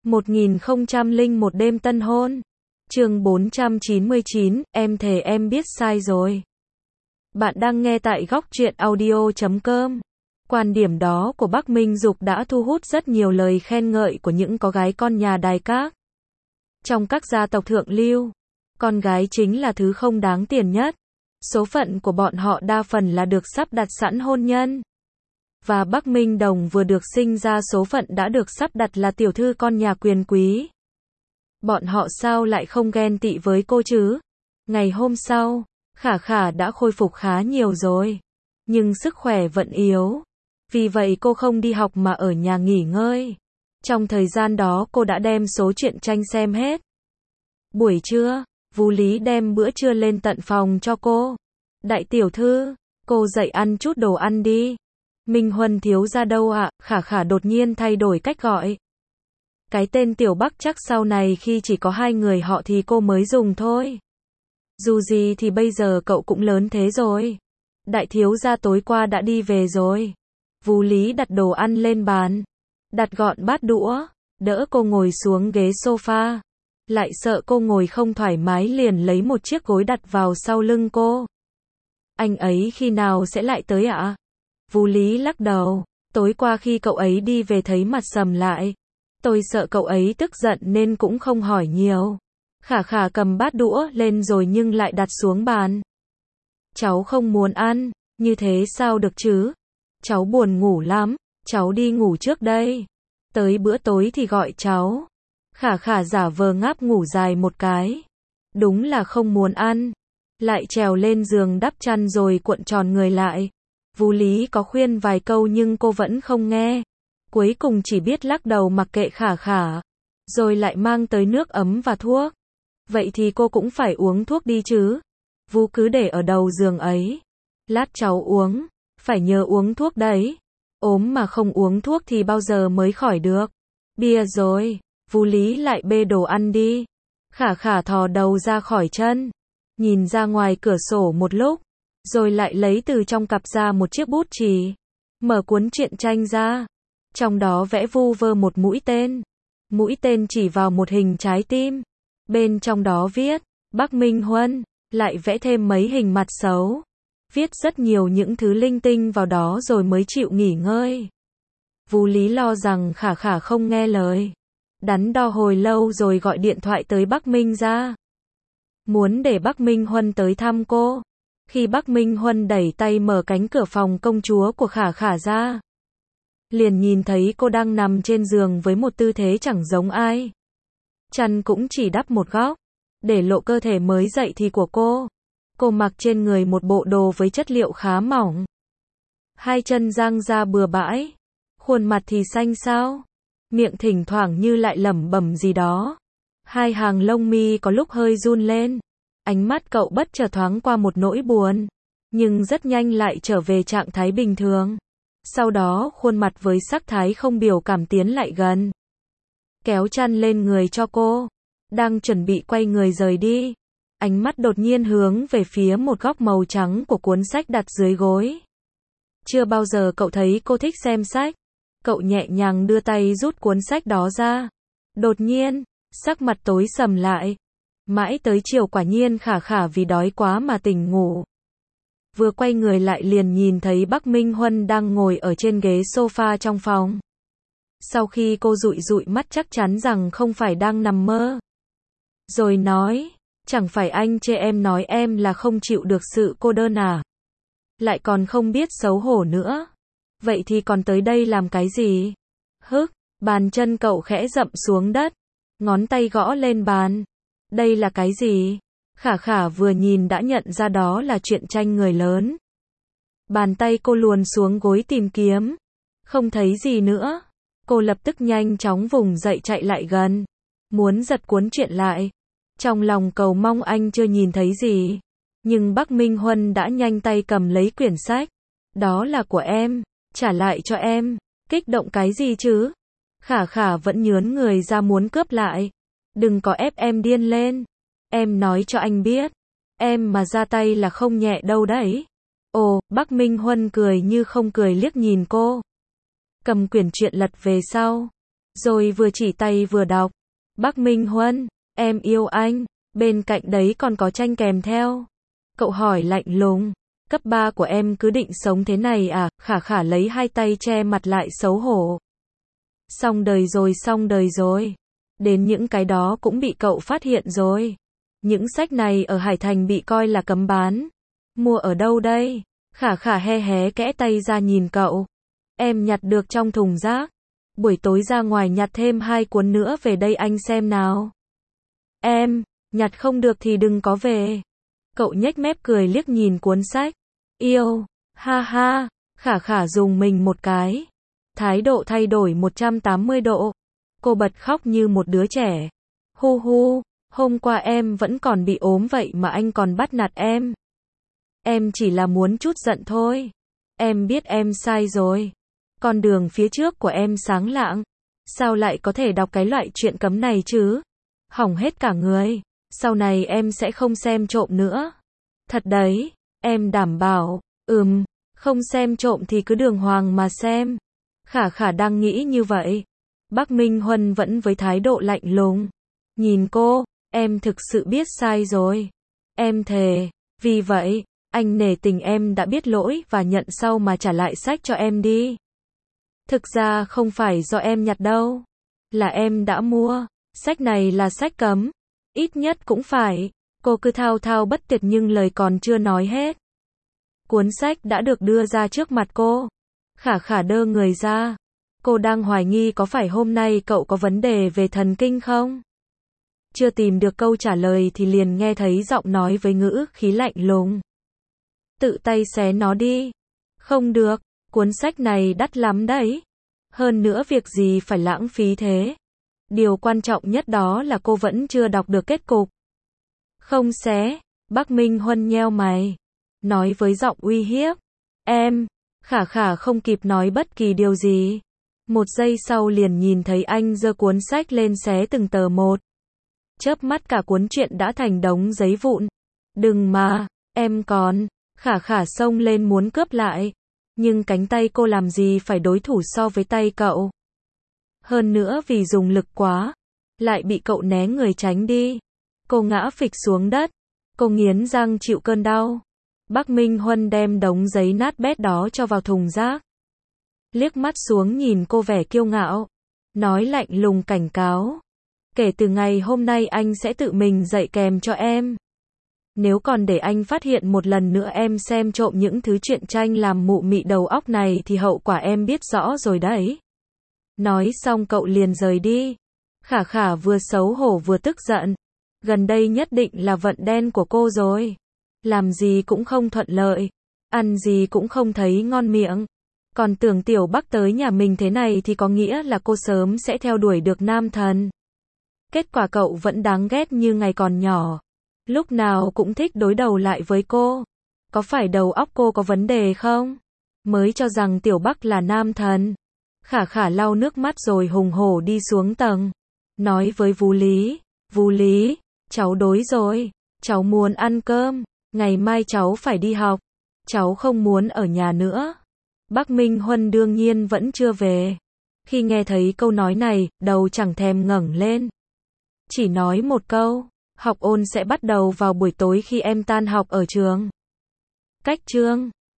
1001 đêm tân hôn. Chương 499, em thề em biết sai rồi. Bạn đang nghe tại góc truyện audio.com. Quan điểm đó của Bắc Minh Dục đã thu hút rất nhiều lời khen ngợi của những có gái con nhà đài các. Trong các gia tộc thượng lưu, con gái chính là thứ không đáng tiền nhất. Số phận của bọn họ đa phần là được sắp đặt sẵn hôn nhân. Và Bắc Minh Đồng vừa được sinh ra số phận đã được sắp đặt là tiểu thư con nhà quyền quý. Bọn họ sao lại không ghen tị với cô chứ? Ngày hôm sau, Khả Khả đã khôi phục khá nhiều rồi. Nhưng sức khỏe vẫn yếu. Vì vậy cô không đi học mà ở nhà nghỉ ngơi. Trong thời gian đó cô đã đem số truyện tranh xem hết. Buổi trưa, Vu Lý đem bữa trưa lên tận phòng cho cô. Đại tiểu thư, cô dậy ăn chút đồ ăn đi. Minh Huân thiếu gia đâu ạ? Khả Khả đột nhiên thay đổi cách gọi. Cái tên Tiểu Bắc chắc sau này khi chỉ có hai người họ thì cô mới dùng thôi. Dù gì thì bây giờ cậu cũng lớn thế rồi. Đại thiếu gia tối qua đã đi về rồi. Vu Lý đặt đồ ăn lên bàn, đặt gọn bát đũa, đỡ cô ngồi xuống ghế sofa. Lại sợ cô ngồi không thoải mái liền lấy một chiếc gối đặt vào sau lưng cô. Anh ấy khi nào sẽ lại tới ạ? Vu Lý lắc đầu, tối qua khi cậu ấy đi về thấy mặt sầm lại. Tôi sợ cậu ấy tức giận nên cũng không hỏi nhiều. Khả Khả cầm bát đũa lên rồi nhưng lại đặt xuống bàn. Cháu không muốn ăn, như thế sao được chứ? Cháu buồn ngủ lắm, cháu đi ngủ trước đây. Tới bữa tối thì gọi cháu. Khả Khả giả vờ ngáp ngủ dài một cái. Đúng là không muốn ăn. Lại trèo lên giường đắp chăn rồi cuộn tròn người lại. Vu Lý có khuyên vài câu nhưng cô vẫn không nghe. Cuối cùng chỉ biết lắc đầu mặc kệ Khả Khả. Rồi lại mang tới nước ấm và thuốc. Vậy thì cô cũng phải uống thuốc đi chứ. Vu cứ để ở đầu giường ấy. Lát cháu uống. Phải nhớ uống thuốc đấy. Ốm mà không uống thuốc thì bao giờ mới khỏi được. Bia rồi. Vu Lý lại bê đồ ăn đi. Khả Khả thò đầu ra khỏi chân. Nhìn ra ngoài cửa sổ một lúc. Rồi lại lấy từ trong cặp ra một chiếc bút chì. Mở cuốn truyện tranh ra. Trong đó vẽ vu vơ một mũi tên. Mũi tên chỉ vào một hình trái tim. Bên trong đó viết, Bắc Minh Huân. Lại vẽ thêm mấy hình mặt xấu. Viết rất nhiều những thứ linh tinh vào đó rồi mới chịu nghỉ ngơi. Vu Lý lo rằng Khả Khả không nghe lời. Đắn đo hồi lâu rồi gọi điện thoại tới Bắc Minh ra. Muốn để Bắc Minh Huân tới thăm cô. Khi Bắc Minh Huân đẩy tay mở cánh cửa phòng công chúa của Khả Khả ra. Liền nhìn thấy cô đang nằm trên giường với một tư thế chẳng giống ai. Chăn cũng chỉ đắp một góc. Để lộ cơ thể mới dậy thì của cô. Cô mặc trên người một bộ đồ với chất liệu khá mỏng. Hai chân dang ra bừa bãi. Khuôn mặt thì xanh xao. Miệng thỉnh thoảng như lại lẩm bẩm gì đó. Hai hàng lông mi có lúc hơi run lên. Ánh mắt cậu bất chợt thoáng qua một nỗi buồn. Nhưng rất nhanh lại trở về trạng thái bình thường. Sau đó khuôn mặt với sắc thái không biểu cảm tiến lại gần. Kéo chăn lên người cho cô. Đang chuẩn bị quay người rời đi. Ánh mắt đột nhiên hướng về phía một góc màu trắng của cuốn sách đặt dưới gối. Chưa bao giờ cậu thấy cô thích xem sách. Cậu nhẹ nhàng đưa tay rút cuốn sách đó ra. Đột nhiên, sắc mặt tối sầm lại. Mãi tới chiều quả nhiên Khả Khả vì đói quá mà tỉnh ngủ. Vừa quay người lại liền nhìn thấy Bắc Minh Huân đang ngồi ở trên ghế sofa trong phòng. Sau khi cô dụi dụi mắt chắc chắn rằng không phải đang nằm mơ. Rồi nói, chẳng phải anh chê em nói em là không chịu được sự cô đơn à? Lại còn không biết xấu hổ nữa. Vậy thì còn tới đây làm cái gì? Hức, bàn chân cậu khẽ dậm xuống đất. Ngón tay gõ lên bàn. Đây là cái gì? Khả Khả vừa nhìn đã nhận ra đó là truyện tranh người lớn. Bàn tay cô luồn xuống gối tìm kiếm. Không thấy gì nữa. Cô lập tức nhanh chóng vùng dậy chạy lại gần. Muốn giật cuốn truyện lại. Trong lòng cầu mong anh chưa nhìn thấy gì. Nhưng Bắc Minh Huân đã nhanh tay cầm lấy quyển sách. Đó là của em. Trả lại cho em. Kích động cái gì chứ? Khả Khả vẫn nhướn người ra muốn cướp lại. Đừng có ép em điên lên. Em nói cho anh biết. Em mà ra tay là không nhẹ đâu đấy. Ồ, Bắc Minh Huân cười như không cười liếc nhìn cô. Cầm quyển truyện lật về sau. Rồi vừa chỉ tay vừa đọc. Bắc Minh Huân, em yêu anh. Bên cạnh đấy còn có tranh kèm theo. Cậu hỏi lạnh lùng. Cấp 3 của em cứ định sống thế này à? Khả Khả lấy hai tay che mặt lại xấu hổ. Xong đời rồi. Đến những cái đó cũng bị cậu phát hiện rồi. Những sách này ở Hải Thành bị coi là cấm bán. Mua ở đâu đây? Khả Khả hé hé kẽ tay ra nhìn cậu. Em nhặt được trong thùng rác. Buổi tối ra ngoài nhặt thêm 2 cuốn nữa về đây anh xem nào. Em, nhặt không được thì đừng có về. Cậu nhếch mép cười liếc nhìn cuốn sách. Yêu, ha ha, Khả Khả dùng mình một cái. Thái độ thay đổi 180 độ. Cô bật khóc như một đứa trẻ. Hu hu, hôm qua em vẫn còn bị ốm vậy mà anh còn bắt nạt em. Em chỉ là muốn chút giận thôi. Em biết em sai rồi. Con đường phía trước của em sáng lạng. Sao lại có thể đọc cái loại chuyện cấm này chứ? Hỏng hết cả người. Sau này em sẽ không xem trộm nữa. Thật đấy, em đảm bảo. Không xem trộm thì cứ đường hoàng mà xem. Khả Khả đang nghĩ như vậy. Bắc Minh Huân vẫn với thái độ lạnh lùng. Nhìn cô, em thực sự biết sai rồi. Em thề, vì vậy, anh nể tình em đã biết lỗi và nhận sau mà trả lại sách cho em đi. Thực ra không phải do em nhặt đâu. Là em đã mua. Sách này là sách cấm. Ít nhất cũng phải. Cô cứ thao thao bất tuyệt nhưng lời còn chưa nói hết. Cuốn sách đã được đưa ra trước mặt cô. Khả Khả đơ người ra. Cô đang hoài nghi có phải hôm nay cậu có vấn đề về thần kinh không? Chưa tìm được câu trả lời thì liền nghe thấy giọng nói với ngữ khí lạnh lùng. Tự tay xé nó đi. Không được, cuốn sách này đắt lắm đấy. Hơn nữa việc gì phải lãng phí thế. Điều quan trọng nhất đó là cô vẫn chưa đọc được kết cục. Không xé, Bắc Minh Huân nheo mày. Nói với giọng uy hiếp. Em, Khả Khả không kịp nói bất kỳ điều gì. Một giây sau liền nhìn thấy anh giơ cuốn sách lên xé từng tờ một. Chớp mắt cả cuốn truyện đã thành đống giấy vụn. Đừng mà, em còn. Khả Khả xông lên muốn cướp lại. Nhưng cánh tay cô làm gì phải đối thủ so với tay cậu. Hơn nữa vì dùng lực quá. Lại bị cậu né người tránh đi. Cô ngã phịch xuống đất. Cô nghiến răng chịu cơn đau. Bắc Minh Huân đem đống giấy nát bét đó cho vào thùng rác. Liếc mắt xuống nhìn cô vẻ kiêu ngạo. Nói lạnh lùng cảnh cáo. Kể từ ngày hôm nay anh sẽ tự mình dạy kèm cho em. Nếu còn để anh phát hiện một lần nữa em xem trộm những thứ truyện tranh làm mụ mị đầu óc này thì hậu quả em biết rõ rồi đấy. Nói xong cậu liền rời đi. Khả Khả vừa xấu hổ vừa tức giận. Gần đây nhất định là vận đen của cô rồi. Làm gì cũng không thuận lợi. Ăn gì cũng không thấy ngon miệng. Còn tưởng Tiểu Bắc tới nhà mình thế này thì có nghĩa là cô sớm sẽ theo đuổi được nam thần. Kết quả cậu vẫn đáng ghét như ngày còn nhỏ. Lúc nào cũng thích đối đầu lại với cô. Có phải đầu óc cô có vấn đề không? Mới cho rằng Tiểu Bắc là nam thần. Khả Khả lau nước mắt rồi hùng hổ đi xuống tầng. Nói với Vú Lý, cháu đói rồi. Cháu muốn ăn cơm. Ngày mai cháu phải đi học. Cháu không muốn ở nhà nữa. Bắc Minh Huân đương nhiên vẫn chưa về. Khi nghe thấy câu nói này, đầu chẳng thèm ngẩng lên. Chỉ nói một câu, học ôn sẽ bắt đầu vào buổi tối khi em tan học ở trường. Cách chương